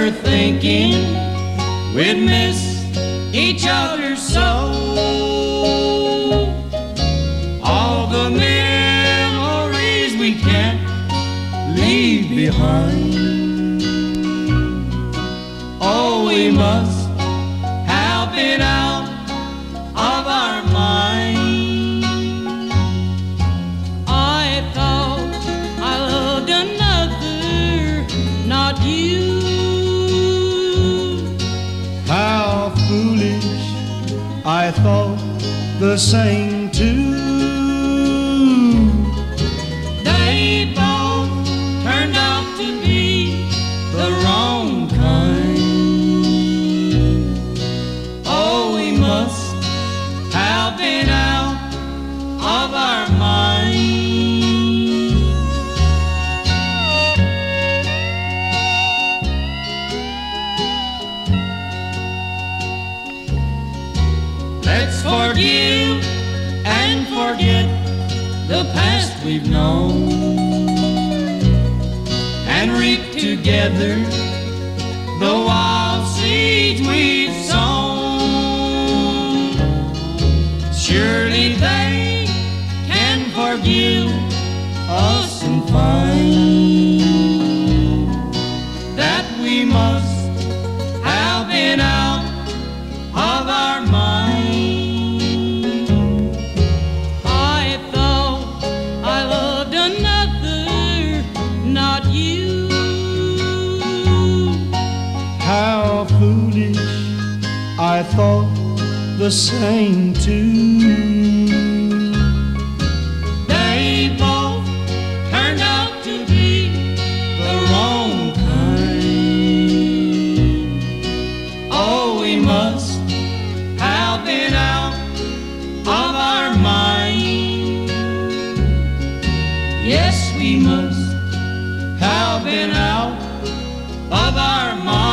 were thinking we'd miss each other so. All the memories we can't leave behind. Oh, we must have been out of our mind. I thought I loved another, not you. How foolish, I thought the same too. They both turned out to be the wrong kind. Oh, we must have been out of our mind. Let's forgive and forget the past we've known and reap together the wild seeds we've sown. Surely they can forgive us and find that we must have been out of our mind. I thought I loved another, not you. How foolish, I thought the same too. They both turned out to be the wrong kind. Oh, we must have been out of our mind. Yes, we must have been out of our mind.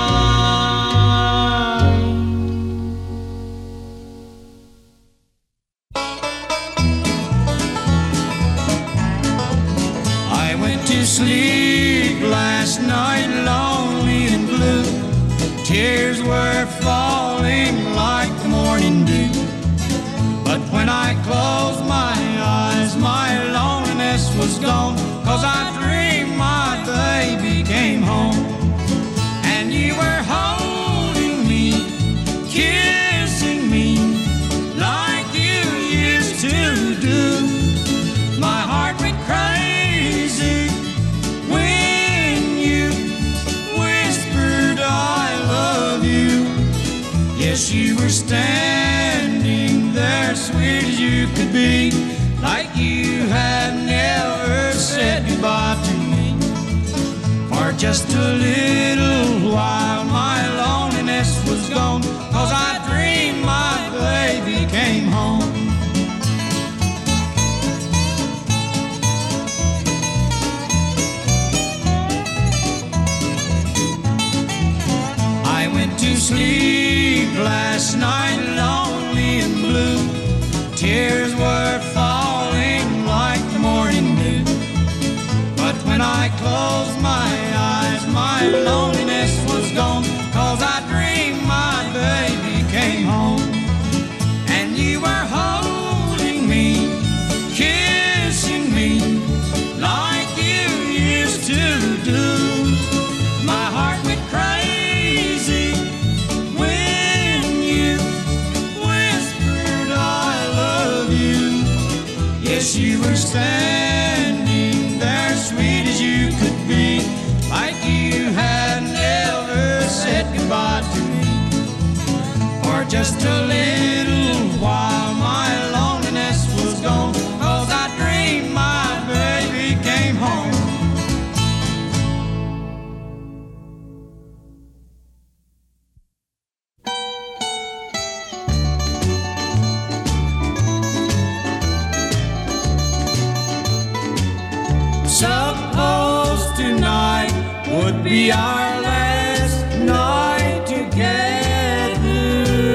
I went to sleep last night lonely and blue. Tears were falling like morning dew. But when I closed my eyes, my loneliness was gone. 'Cause I dreamed my baby came home. And you were holding me, kissing me, like you used to do. My heart went crazy when you whispered I love you. Yes, you were standing there, sweet as you could be, like you had never said goodbye to me. For just a little while my loneliness was gone, 'cause I dreamed my baby came home. I went to sleep last night lonely and blue. Tears were falling like morning dew. But when I closed my eyes, my loneliness was gone. 'Cause I dreamed my baby came home. And you were holding me, kissing me, like you used to do. My heart went crazy when you whispered I love you. Yes, you were standing there, sweet as you could be, like you had never said goodbye to me. For just a little while my loneliness was gone, 'cause I dreamed my baby came home. Suppose tonight would be our last night together,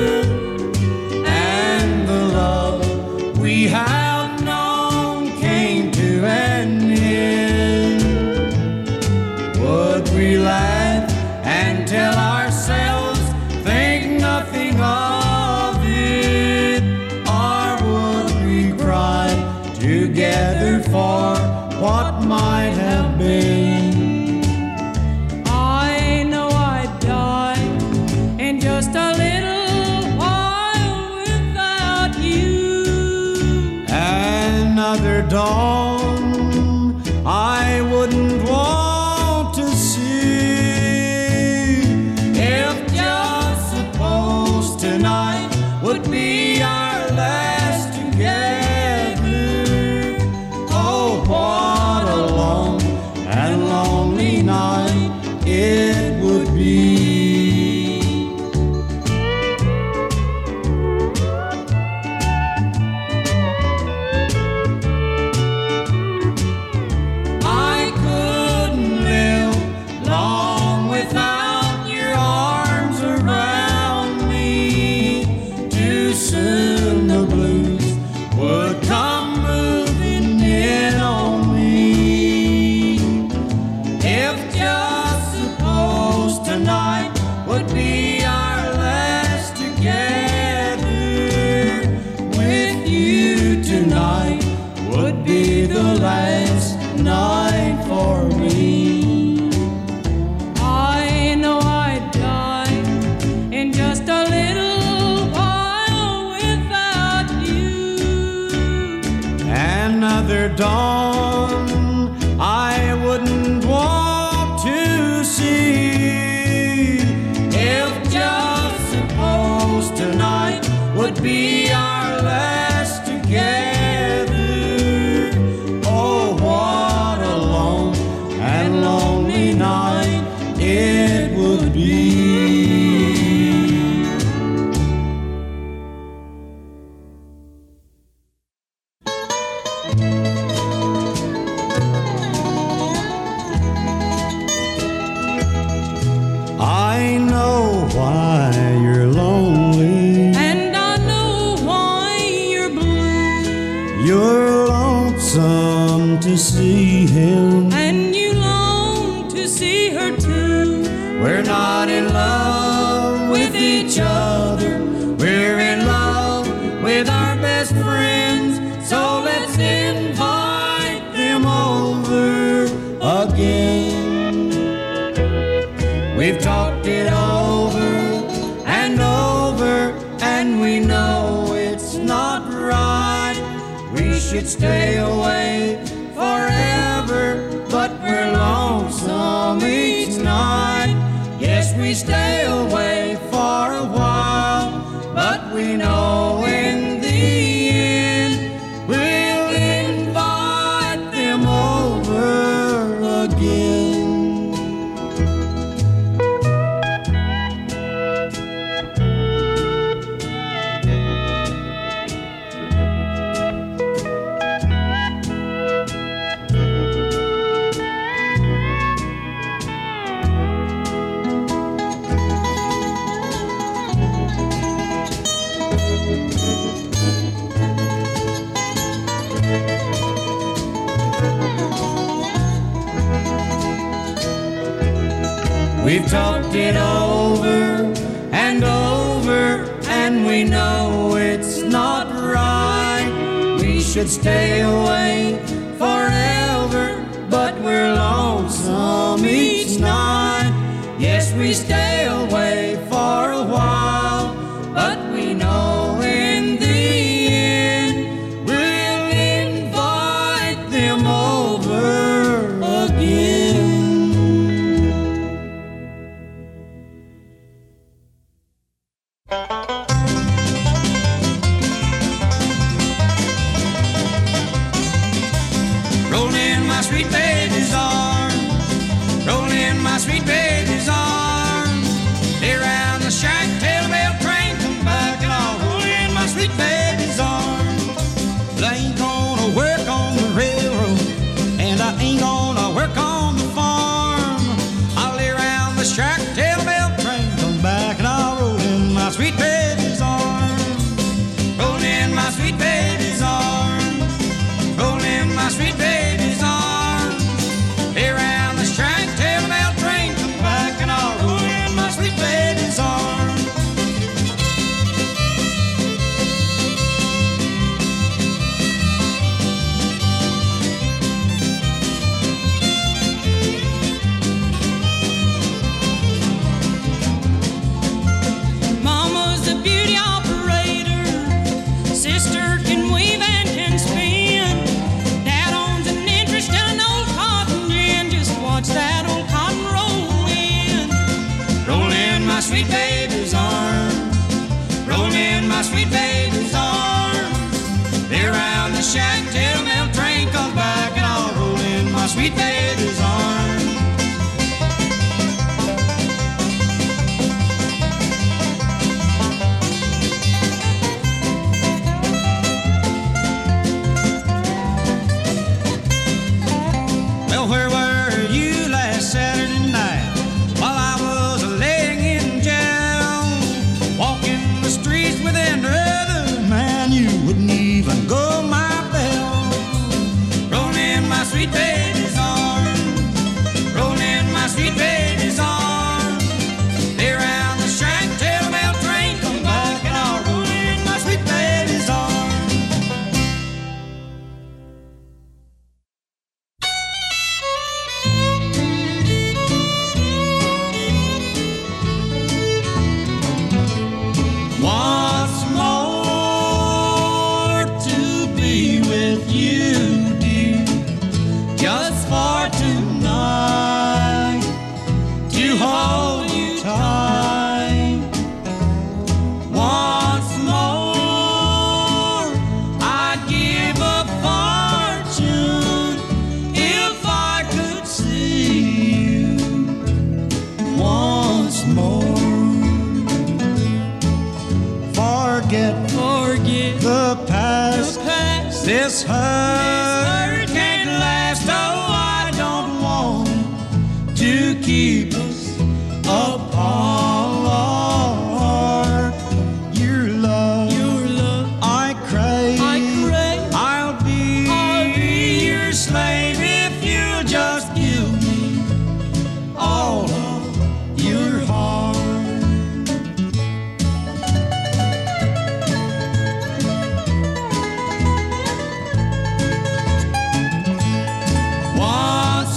and the love we have known came to an end. Would we laugh and tell ourselves, think nothing of it? Or would we cry together for what might have been? I know I'd die in just a little while without you. Another dawn I wouldn't want to see. If just suppose tonight would be our last together. Oh, what a long and lonely night it would be. I couldn't live long without your arms around me. Too soon the blues would come moving in on me. If just suppose tonight would be our last together, with you tonight would be the last night for me. I know I'd die in just a little while without you. Another dawn I wouldn't want to see. If just suppose tonight would be our last together. Oh, what a long and lonely night it would be. I know why you're lonely. And I know why you're blue. You're lonesome to see him. And you long to see her too. We're not in love with each other. We're in love with our best friends. So let's invite them over again. We've talked it over, and we know it's not right. We should stay away forever, but we're lonesome each night. Yes, we stay away for a while, but we know in the end we'll invite them over again. We've talked it over, and we know it's not right. We should stay away forever, but we're lonesome each night. Yes, we stay away for a while, but we know in the end we'll invite them over again. Roll in my sweet baby's arms, roll in my sweet baby's arms. forget the past. This hurt can't last. Oh, I don't want to keep us apart. Your love, I crave. I'll be your slave if you'll just give me all of your heart. Once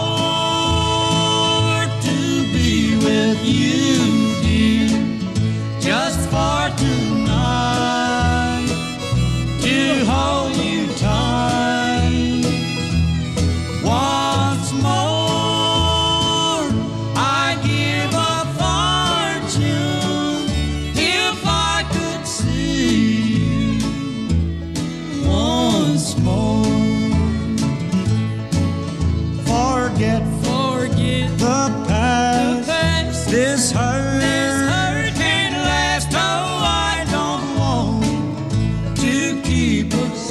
more to be with you, dear, just for tonight, to hold you tight. Once more, I'd give a fortune if I could see you once more. Forget the past. This hurt can't last. Oh, I don't want to keep us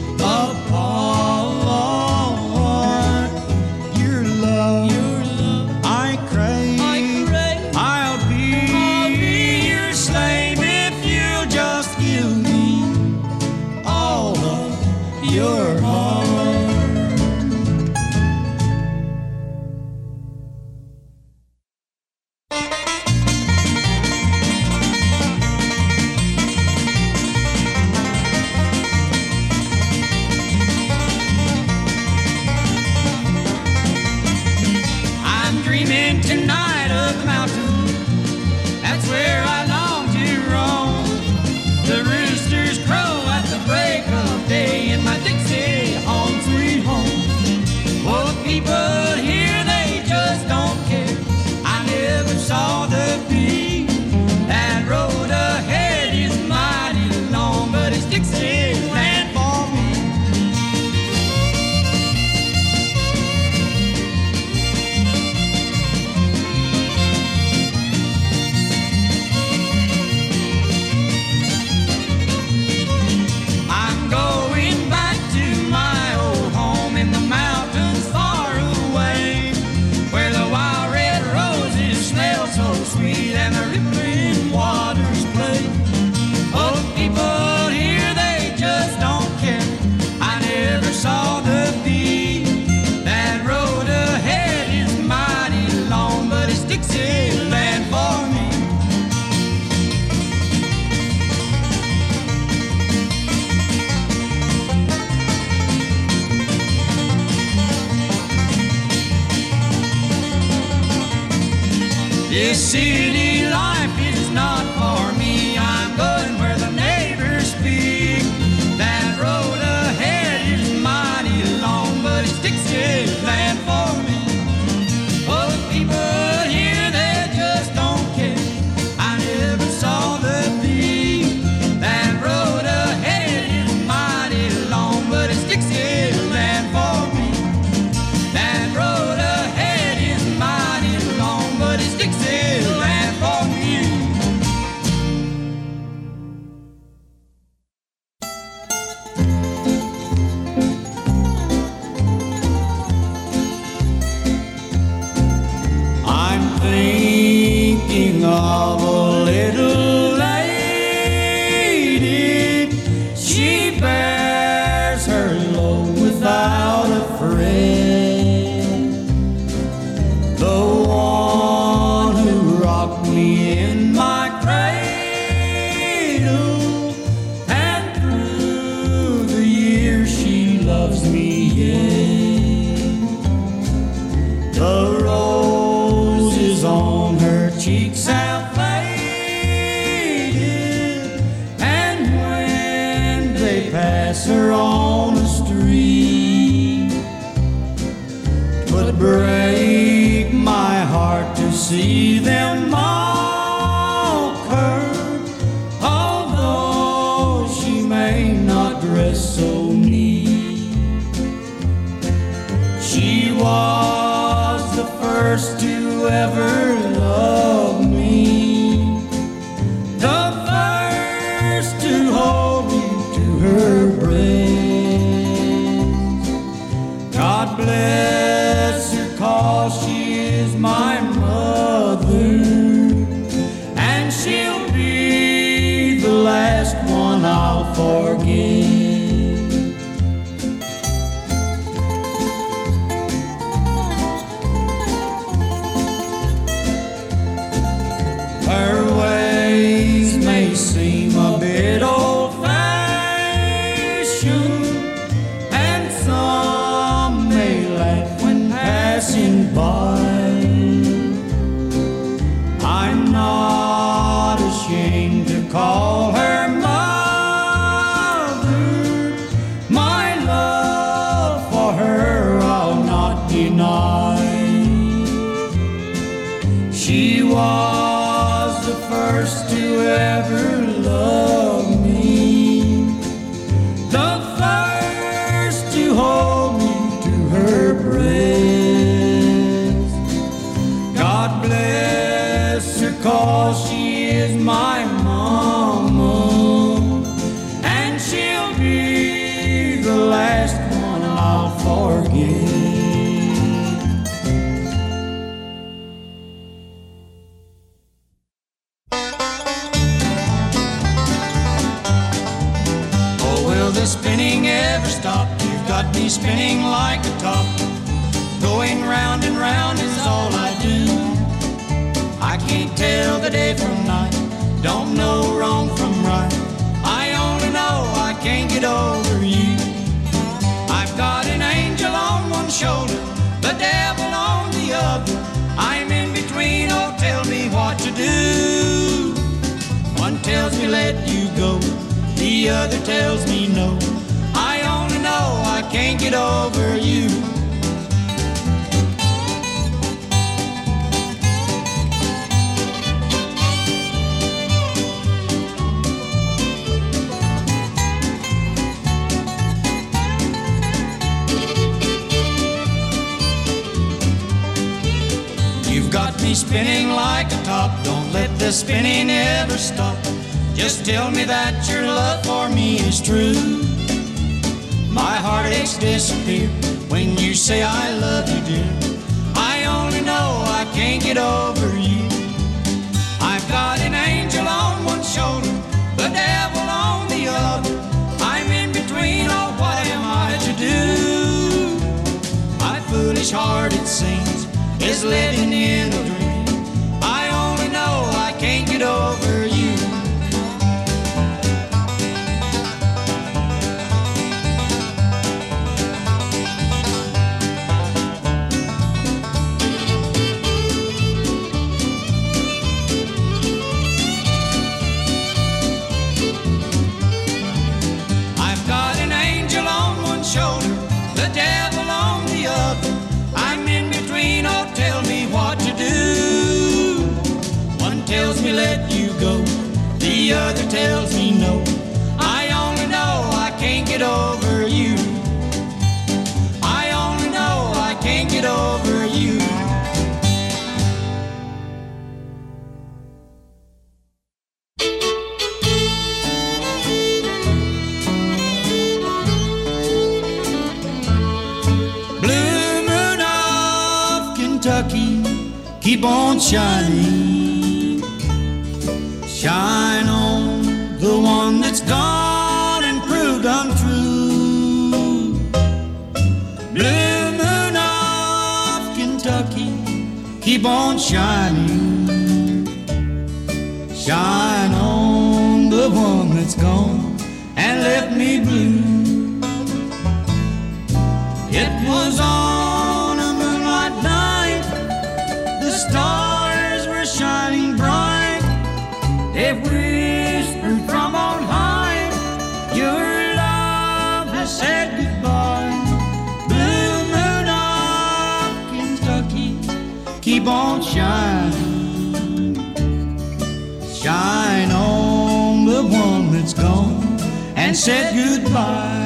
apart. Your love, I crave. I'll be your slave if you'll just give me all of your heart. I'm dreaming tonight of the mountain. That's where I long to roam. The roosters crow at the break of day in my Dixie home, sweet home. Oh, the people here, they just don't care. I never saw the bee. That road ahead is mighty long, but it's Dixieland for me. I'm going back to my old home in the mountains far away, where the wild red roses smell so sweet and the rippling waters play. Oh, the people here, they just don't care. I never saw the bee. That road ahead is mighty long, but it's Dixieland for me. This city life is not for me. I'm going where the neighbors speak. That road ahead is mighty long, but it's Dixieland for me. Oh, the people here, they just don't care. I never saw the bee. That road ahead is mighty long, but it's Dixieland for me. That road ahead is mighty long, but it's Dixieland for me. I'm thinking of a little lady. She bears her load without a friend. The one who rocked me in my cradle, and through the years she loves me yet. The roses on her cheeks have faded, and when they pass her on the street, 'twould break my heart to see them mock her, although she may not dress so neat. She was the first to ever love me, the first is my mother, and she'll be the last one I'll forget. Her ways may seem a bit old-fashioned, and some may laugh when passing by. I'm not ashamed to call her mother. My love for her I'll not deny. She was the first to ever love me, the first to hold me to her breast. God bless her, 'cause she is my mama, and she'll be the last one I'll forget. The spinning ever stop? You've got me spinning like a top. Going round and round is all I do. I can't tell the day from night, don't know wrong from right. I only know I can't get over you. I've got an angel on one shoulder, the devil on the other. I'm in between, oh tell me what to do. One tells me let you go, the other tells me no. I only know I can't get over you. You've got me spinning like a top, don't let the spinning ever stop. Just tell me that your love for me is true. My heartaches disappear when you say I love you, dear. I only know I can't get over you. I've got an angel on one shoulder, the devil on the other. I'm in between, oh what am I to do? My foolish heart, it seems, is living in a dream. I only know I can't get over you. Shoulder, the devil on the other. I'm in between, oh tell me what to do. One tells me let you go, the other tells me no. I only know I can't get over you. I only know I can't get over you. Kentucky, keep on shining. Shine on the one that's gone and proved untrue. Blue moon of Kentucky, keep on shining. Shine on the one that's gone and left me blue. It was on a moonlight night, the stars were shining bright. They whispered from on high, your love has said goodbye. Blue moon of Kentucky, keep on shining. Shine on the one that's gone and said goodbye.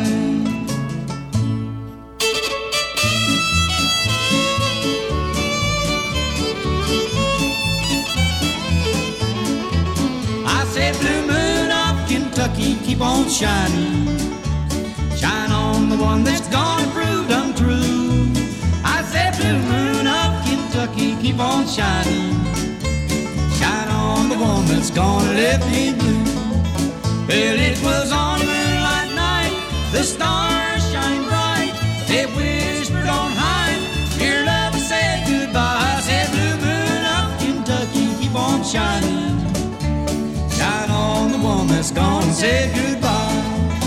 Blue moon of Kentucky, keep on shining. Shine on the one that's gone and proved untrue. I said blue moon of Kentucky, keep on shining. Shine on the one that's gonna lift me blue. Well, it was on a moonlight night, the stars shining bright. They whispered on high, your love said goodbye. I said, blue moon of Kentucky, keep on shining. Shine on the one that's gone and said goodbye.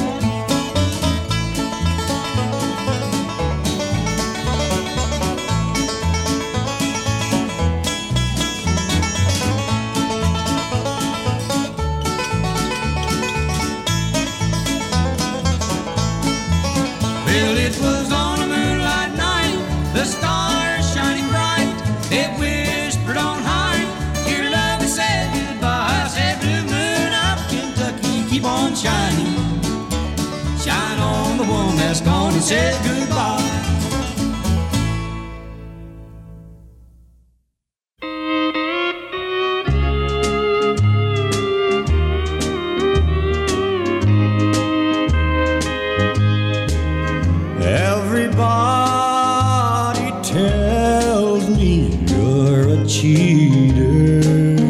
Well, it was on a moonlight night, the stars shining bright. They whispered on high, your love has said goodbye. I said, blue moon of Kentucky, keep on shining. Shine on the one that's gone and said goodbye. Everybody tells me you're a cheater.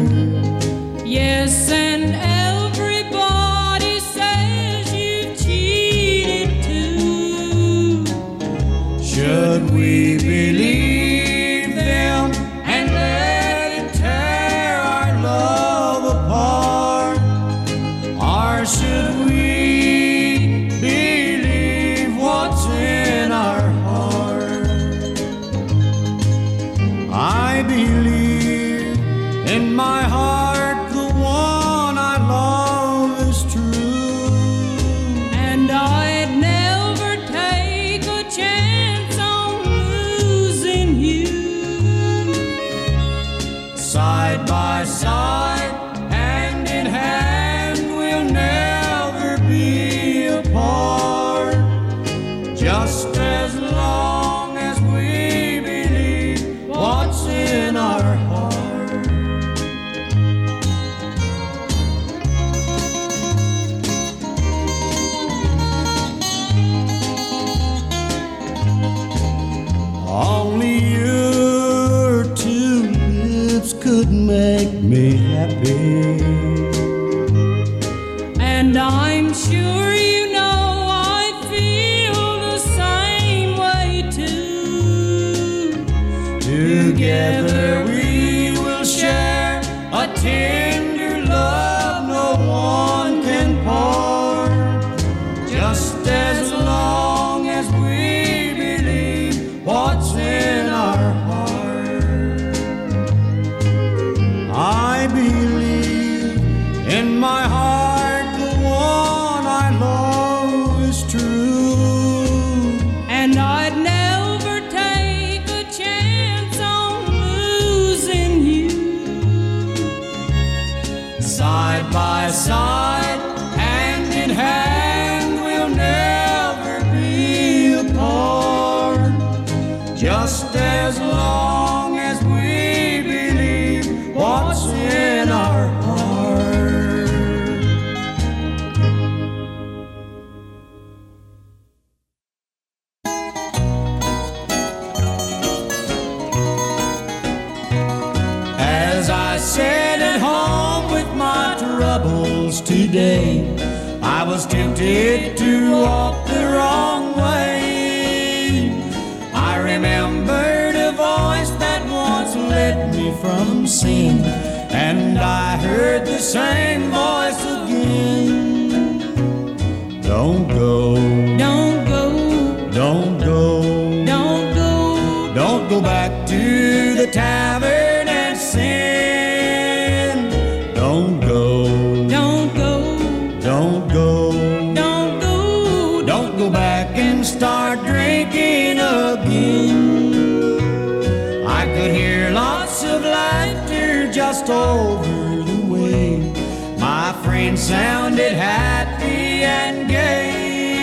Yes, and everybody says you've cheated too. Should we believe them and let it tear our love apart? Or should we believe what's in our heart? I believe in my heart the one I love is true. And I'd never take a chance on losing you. Side by side, hand in hand, we'll never be apart. Just as long as we believe what's in our heart. Only your two lips could make me happy. And I'm sure you know I feel the same way too. Together we will share a tender love no one can part. Just as long as we believe what's in our heart. I believe in my heart the one I love is true. And I'd never take a chance on losing you. Side by side, hand in hand, we'll never be apart. Just as long as we believe what's in our heart. As I sat at home with my troubles today, I was tempted to walk the wrong way. I remembered a voice that once led me from sin, and I heard the same voice again. Don't go, Don't go, don't go, don't go, don't go back to the tavern and sin. Don't go, don't go, don't go, don't go, don't go back and start drinking again. I could hear lots of laughter just over the way. My friends sounded happy and gay.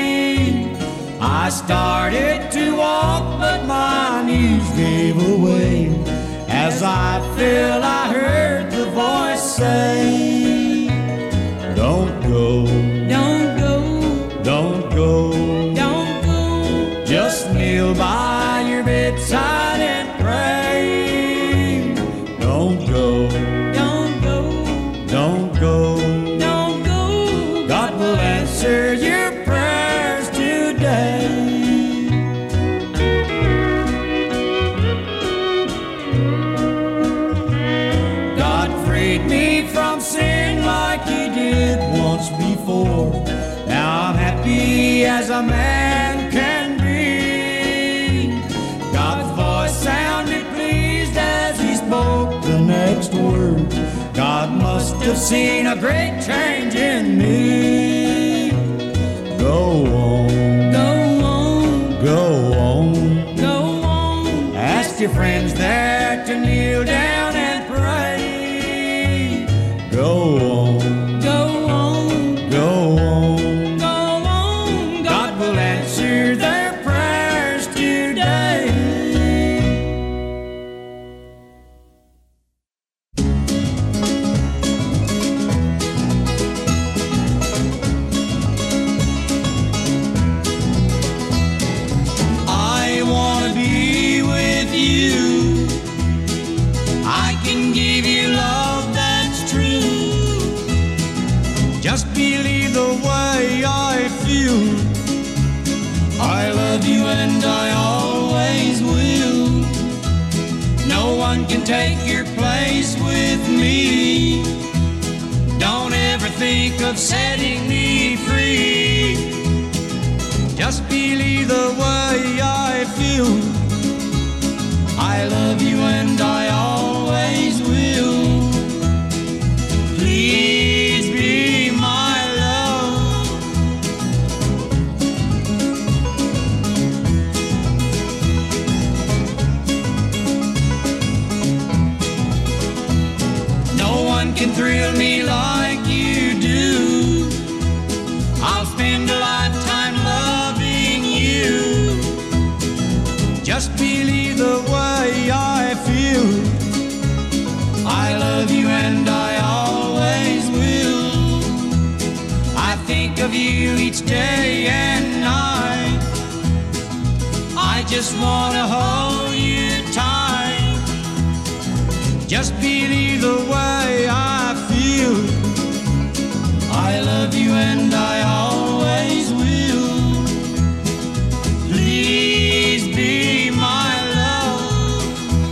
I started to walk, but my knees gave away as I felt I heard the voice say, don't go, don't go, don't go, don't go. just kneel by your bedside and pray. before. Now I'm happy as a man can be. God's voice sounded pleased as he spoke the next words. God must have seen a great change in me. Go on, Go on, go on. go on. Ask your friends there to kneel down and pray. Go on, Go on, go on. go on. God will answer their prayers today. I want to be with you. I can give you love that's true. Just believe the way I feel. I love you and I always will. No one can take your place with me. Don't ever think of setting me free. Just believe the way I feel. I love you and I always will. Please be my love. No one can thrill me like you do. I'll spend a lifetime loving you. Just believe the way I feel. I love you and I always will. I think of you each day and night. I just want to hold you tight. Just believe the way I feel. I love you and I always will. Please be my love.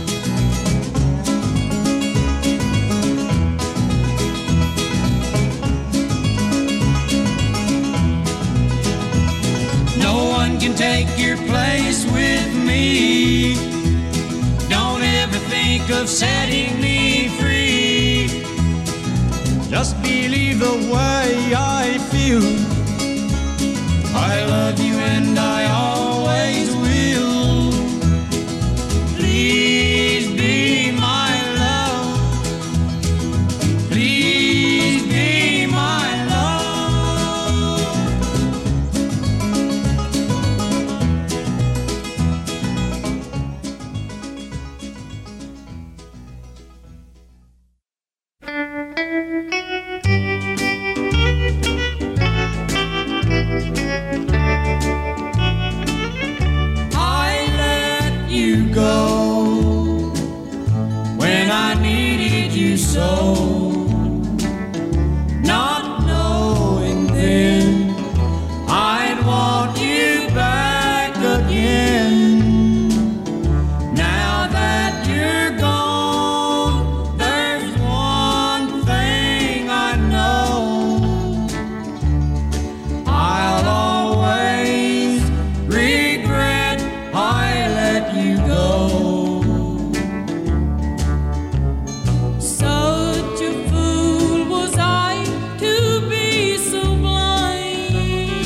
No one can take your place with me. Don't ever think of setting me free. Just believe the way I feel. I love you and I always will. Please be my love. Please be my love. I let you go when I needed you so, not knowing then I'd want you back again. Now that you're gone, there's one thing I know. I'll always regret I let you go. Such a fool was I to be so blind.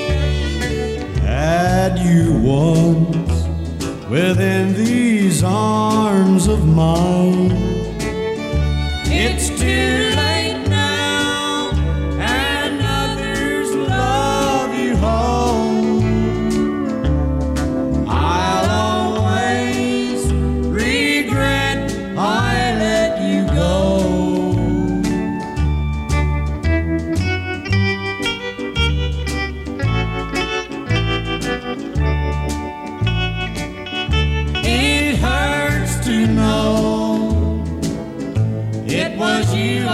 Had you once within these arms of mine. It's too late now, and others love you home. I'll always regret I let you go. It hurts to know it was you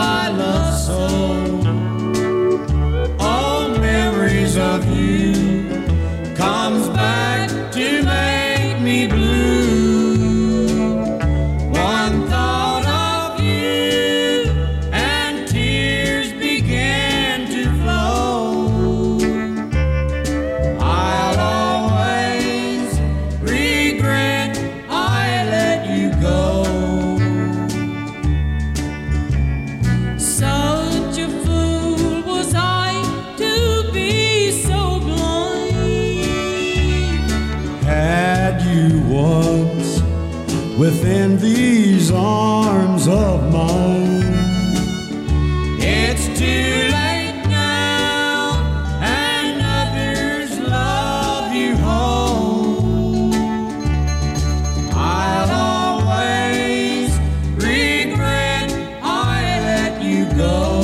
within these arms of mine. It's too late now, and others love you home. I'll always regret I let you go.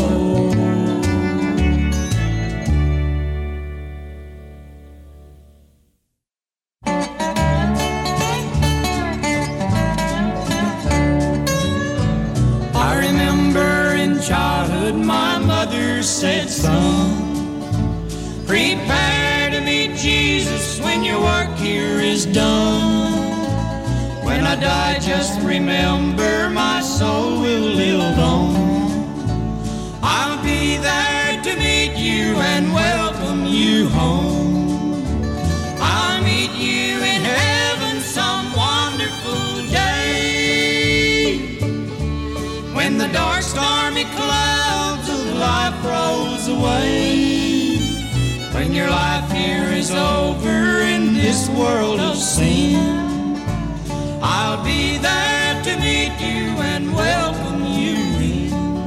Childhood, my mother said, son, prepare to meet Jesus when your work here is done. When I die, just remember my soul will live on. I'll be there to meet you and welcome you home. I'll meet you in heaven some wonderful day, when the dark stormy clouds of life rolls away, when your life here is over in this world of sin. I'll be there to meet you and welcome you in.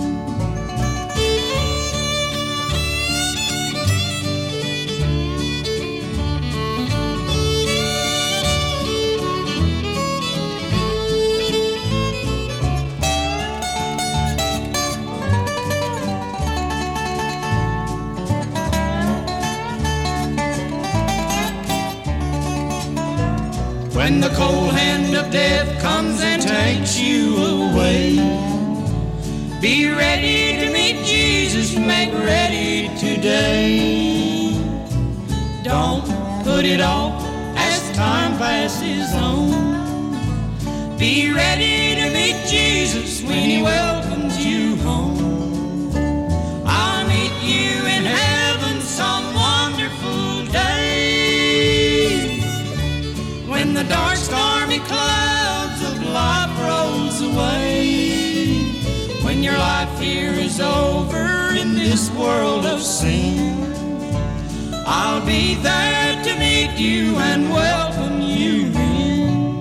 When the cold hand of death comes and takes you away, be ready to meet Jesus, make ready today. Don't put it off as time passes on. Be ready to meet Jesus when he welcomes you home. I'll meet you in heaven some wonderful day, when the dark stormy clouds of life rolls away, when your life here is over in this world of sin. I'll be there to meet you and welcome you in.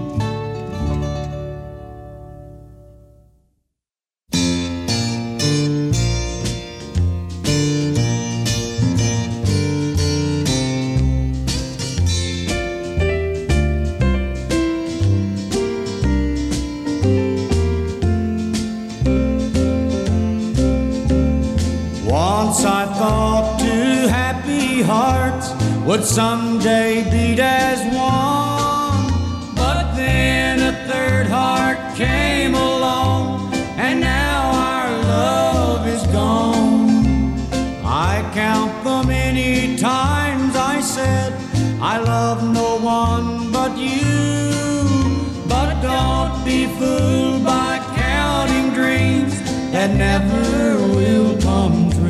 I thought two happy hearts would someday beat as one, but then a third heart came along, and now our love is gone. I count the many times I said I love no one but you, but don't be fooled by counting dreams that never will come true.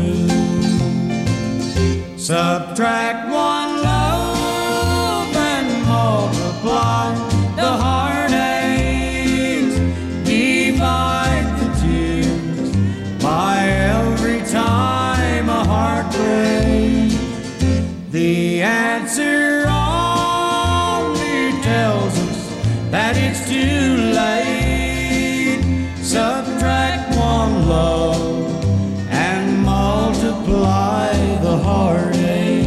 Subtract one love and multiply the heartaches. Divide the tears by every time a heart breaks. The answer only tells us that it's too late. Subtract one love and multiply the heartache.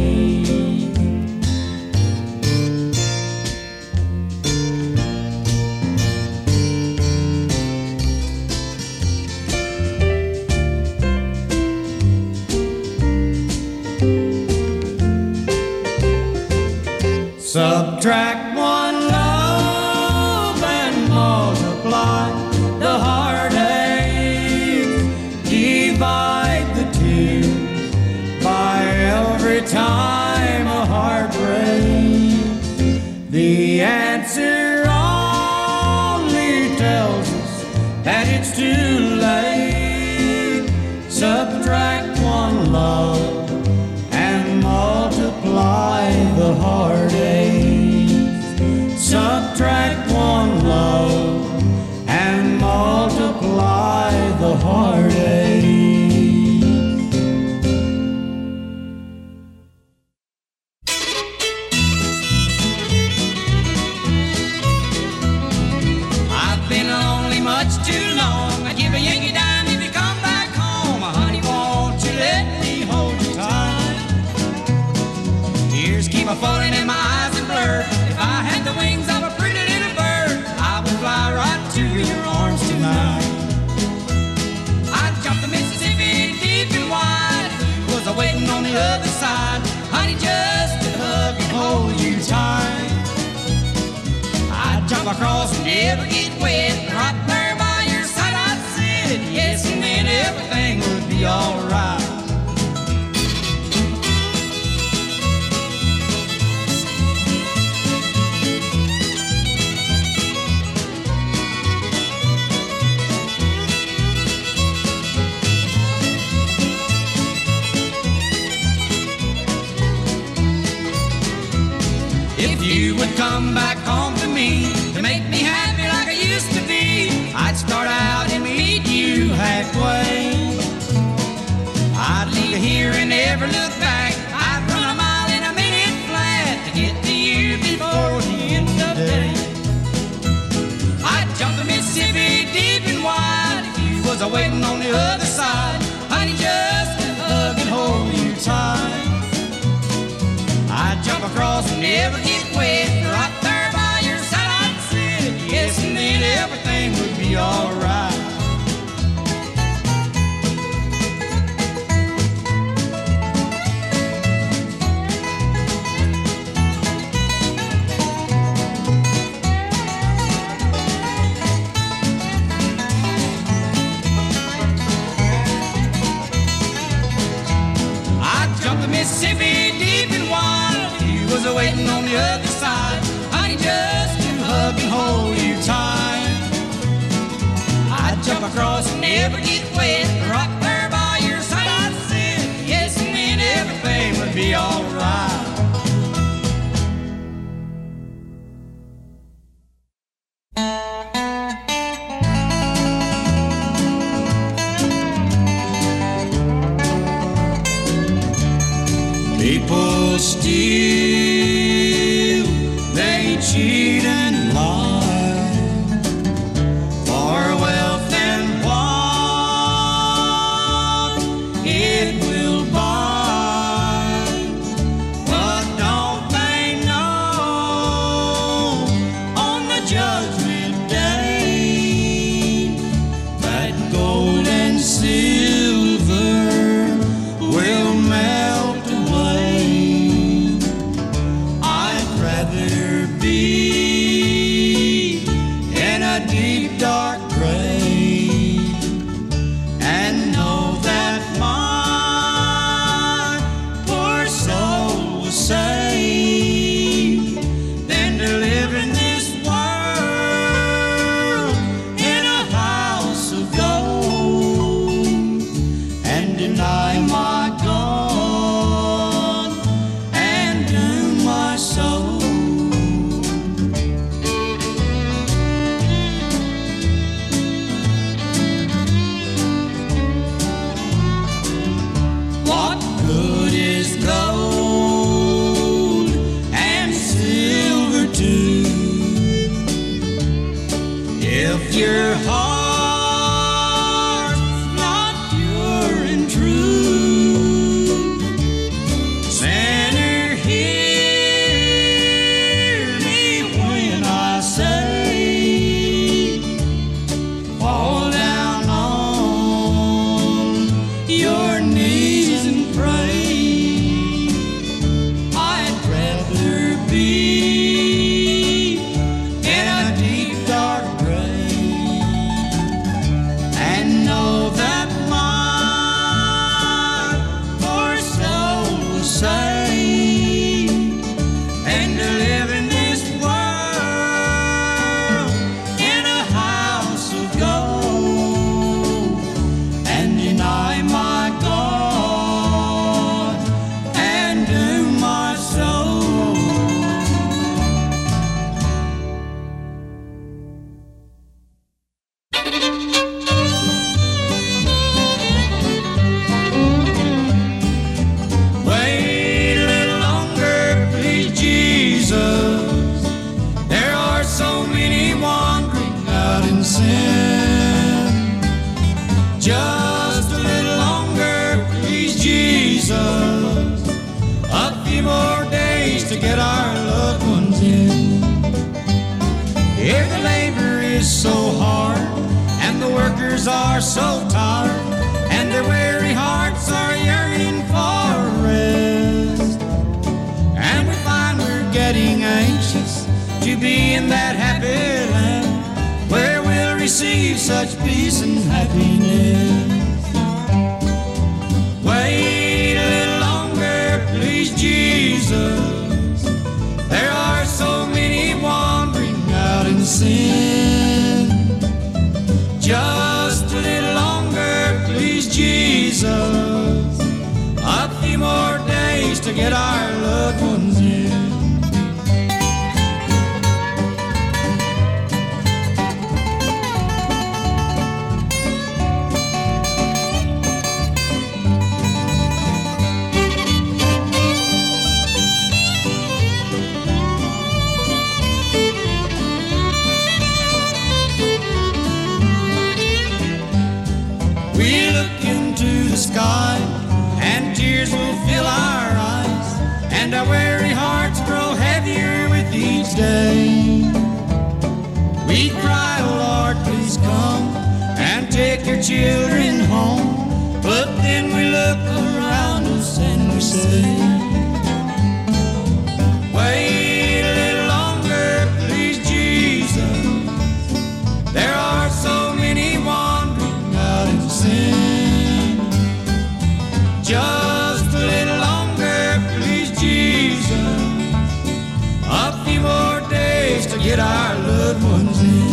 Subtract one love and multiply the heartache. Divide the tears by every time a heart breaks. The answer only tells us that it's too late. Subtract one love and multiply the heartache. Subtract one love and multiply the heartache. I've honey, just to hug and hold you tight. I'd jump across and never get wet, and right there by your side I'd sit, yes, and then everything would be alright. If you would come back home to me to make me happy like I used to be, I'd start out and meet you halfway. I'd leave here and never look back. I'd run a mile in a minute flat to get to you before the end of the day. I'd jump the Mississippi deep and wide if you was waiting on the other side, honey, just to hug and hold you tight. I'd jump across and never get wet, right there by your side I'd sit, yes, and then everything would be alright. I'd jump the Mississippi deep and wide, was waiting on the other side, honey, just to hug and hold you tight. I'd jump across and never get wet, right there by your side I'd sit, yes, and then everything would be alright. People steal, they cheat and lie for wealth and what it will buy. But don't they know on the judgment day that gold and silver will melt away? I'd rather be in a deep dark grave and know that my poor soul was saved than to live in this world in a house of gold and deny my God and doom my soul. What good is gold and silver too if your heart's not pure and true? Sinner, hear me when I say, fall down on your knees and pray. I'd rather be in a deep dark grave and know that my poor soul was saved and to live in this world in a house of gold and deny my God and doom my soul. Wait a little longer, please, Jesus. There are so many wandering out in sin. Just a little longer, please, Jesus. A few more days to get our loved ones in. Here the labor is so hard and the workers are so tired and their weary hearts are yearning for rest. be in that happy land where we'll receive such peace and happiness. Wait a little longer, please, Jesus. There are so many wandering out in sin. Just a little longer, please, Jesus. A few more days to get our loved ones in. We look into the sky and tears will fill our eyes, and our weary hearts grow heavier with each day. We cry, oh Lord, please come and take your children home. But then we look around us and we say, wait a little longer, please, Jesus. There are so many wandering out in sin. Just a little longer, please, Jesus. A few more days to get our loved ones in.